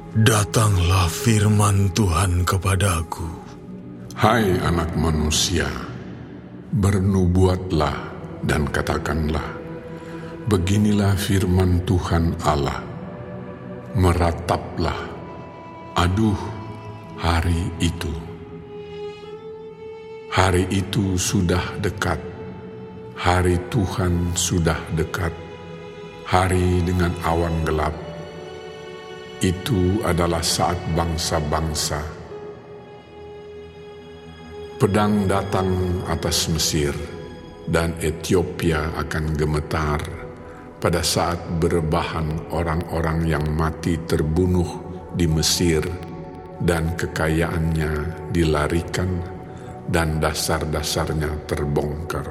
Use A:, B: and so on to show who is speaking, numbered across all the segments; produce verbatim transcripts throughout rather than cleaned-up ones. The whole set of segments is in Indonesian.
A: Datanglah firman Tuhan kepadaku.
B: Hai anak manusia, bernubuatlah dan katakanlah, beginilah firman Tuhan Allah. Merataplah, aduh hari itu. Hari itu sudah dekat, hari Tuhan sudah dekat, hari dengan awan gelap. Itu adalah saat bangsa-bangsa. Pedang datang atas Mesir, dan Ethiopia akan gemetar pada saat berebahan orang-orang yang mati terbunuh di Mesir dan kekayaannya dilarikan dan dasar-dasarnya terbongkar.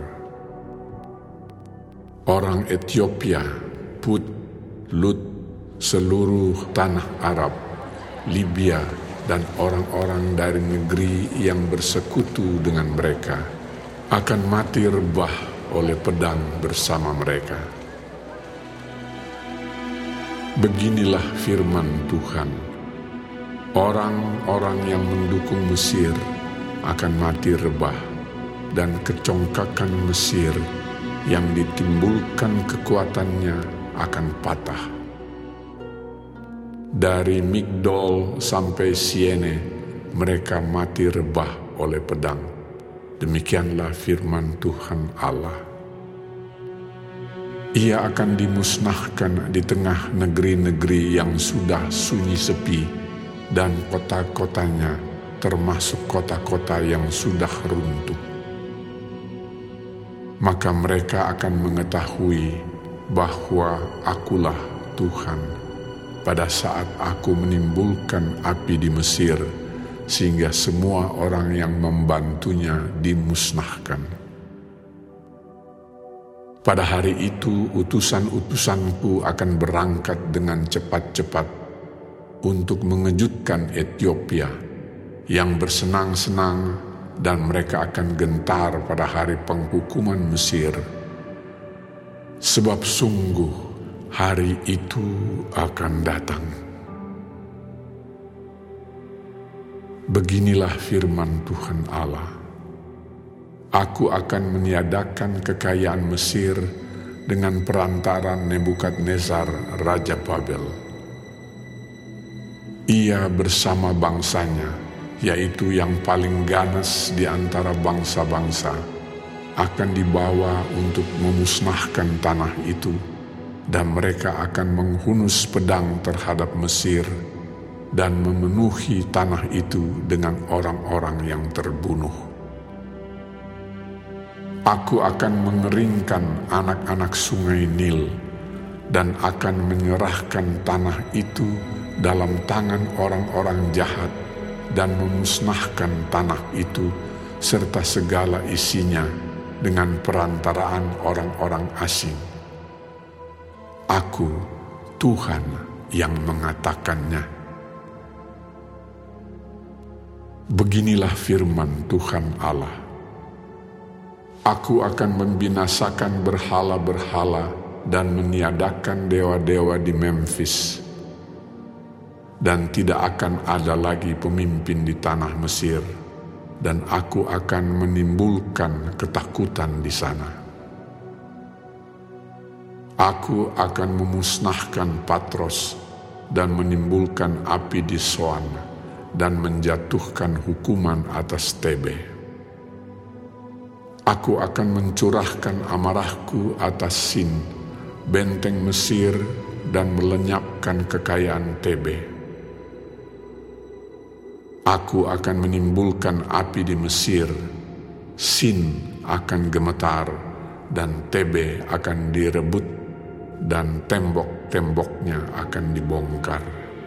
B: Orang Ethiopia, Put, Lut, seluruh tanah Arab, Libya, dan orang-orang dari negeri yang bersekutu dengan mereka akan mati rebah oleh pedang bersama mereka. Beginilah firman Tuhan, orang-orang yang mendukung Mesir akan mati rebah, dan kecongkakan Mesir yang ditimbulkan kekuatannya akan patah. Dari Migdol sampai Siene, mereka mati rebah oleh pedang. Demikianlah firman Tuhan Allah. Ia akan dimusnahkan di tengah negeri-negeri yang sudah sunyi sepi, dan kota-kotanya termasuk kota-kota yang sudah runtuh. Maka mereka akan mengetahui bahwa Akulah Tuhan, pada saat Aku menimbulkan api di Mesir, sehingga semua orang yang membantunya dimusnahkan. Pada hari itu utusan-utusanku akan berangkat dengan cepat-cepat untuk mengejutkan Ethiopia yang bersenang-senang, dan mereka akan gentar pada hari penghukuman Mesir. Sebab sungguh hari itu akan datang. Beginilah firman Tuhan Allah. Aku akan meniadakan kekayaan Mesir dengan perantaran Nebukadnezar Raja Babel. Ia bersama bangsanya, yaitu yang paling ganas di antara bangsa-bangsa, akan dibawa untuk memusnahkan tanah itu, dan mereka akan menghunus pedang terhadap Mesir dan memenuhi tanah itu dengan orang-orang yang terbunuh. Aku akan mengeringkan anak-anak sungai Nil dan akan menyerahkan tanah itu dalam tangan orang-orang jahat dan memusnahkan tanah itu serta segala isinya dengan perantaraan orang-orang asing. Aku, Tuhan, yang mengatakannya. Beginilah firman Tuhan Allah. Aku akan membinasakan berhala-berhala dan meniadakan dewa-dewa di Memphis, dan tidak akan ada lagi pemimpin di tanah Mesir, dan aku akan menimbulkan ketakutan di sana. Aku akan memusnahkan Patros dan menimbulkan api di Soan, dan menjatuhkan hukuman atas Tebe. Aku akan mencurahkan amarahku atas Sin, benteng Mesir, dan melenyapkan kekayaan Tebe. Aku akan menimbulkan api di Mesir, Sin akan gemetar, dan Tebe akan direbut, dan tembok-temboknya akan dibongkar.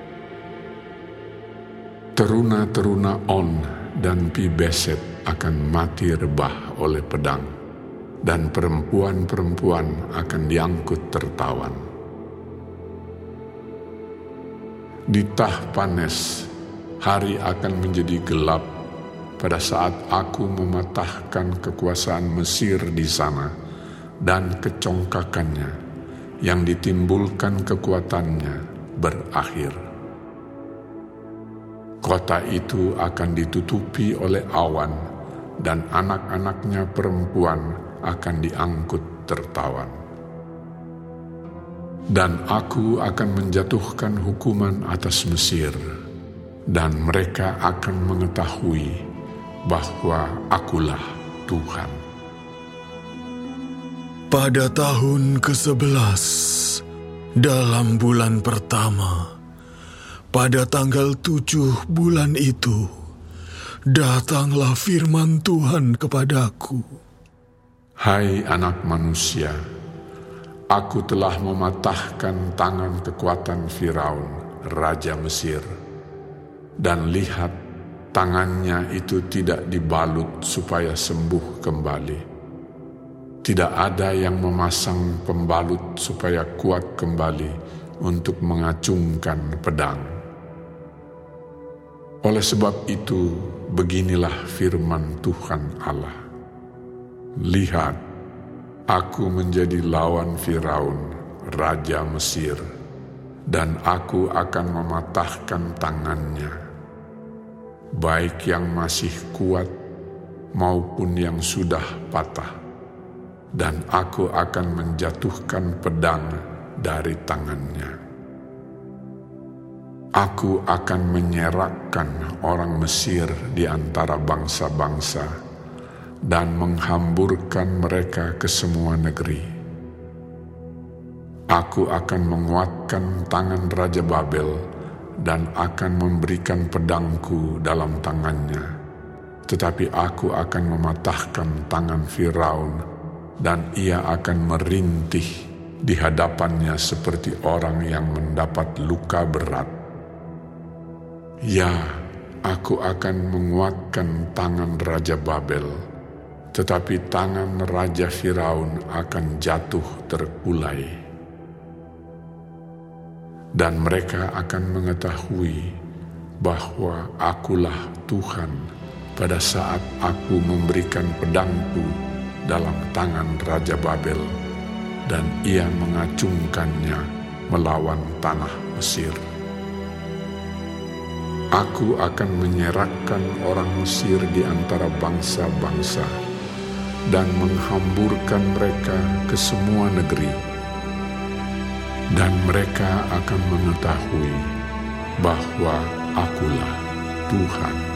B: Teruna-teruna On dan Pi-Beset akan mati rebah oleh pedang, dan perempuan-perempuan akan diangkut tertawan. Di Tahpanes, hari akan menjadi gelap pada saat aku mematahkan kekuasaan Mesir di sana dan kecongkakannya yang ditimbulkan kekuatannya berakhir. Kota itu akan ditutupi oleh awan, dan anak-anaknya perempuan akan diangkut tertawan. Dan aku akan menjatuhkan hukuman atas Mesir, dan mereka akan mengetahui bahwa akulah Tuhan.
A: Pada tahun kesebelas, dalam bulan pertama, pada tanggal tujuh bulan itu, datanglah firman Tuhan kepadaku.
B: Hai anak manusia, aku telah mematahkan tangan kekuatan Firaun, raja Mesir, dan lihat, tangannya itu tidak dibalut supaya sembuh kembali. Tidak ada yang memasang pembalut supaya kuat kembali untuk mengacungkan pedang. Oleh sebab itu, beginilah firman Tuhan Allah. Lihat, aku menjadi lawan Firaun, raja Mesir, dan aku akan mematahkan tangannya, baik yang masih kuat maupun yang sudah patah, dan aku akan menjatuhkan pedang dari tangannya. Aku akan menyerakkan orang Mesir di antara bangsa-bangsa dan menghamburkan mereka ke semua negeri. Aku akan menguatkan tangan Raja Babel dan akan memberikan pedangku dalam tangannya, tetapi aku akan mematahkan tangan Firaun dan ia akan merintih di hadapannya seperti orang yang mendapat luka berat. Ya, aku akan menguatkan tangan Raja Babel, tetapi tangan Raja Firaun akan jatuh terkulai. Dan mereka akan mengetahui bahwa akulah Tuhan pada saat aku memberikan pedangku dalam tangan Raja Babel, dan ia mengacungkannya melawan tanah Mesir. Aku akan menyerahkan orang Mesir di antara bangsa-bangsa dan menghamburkan mereka ke semua negeri. Dan mereka akan mengetahui bahwa akulah Tuhan.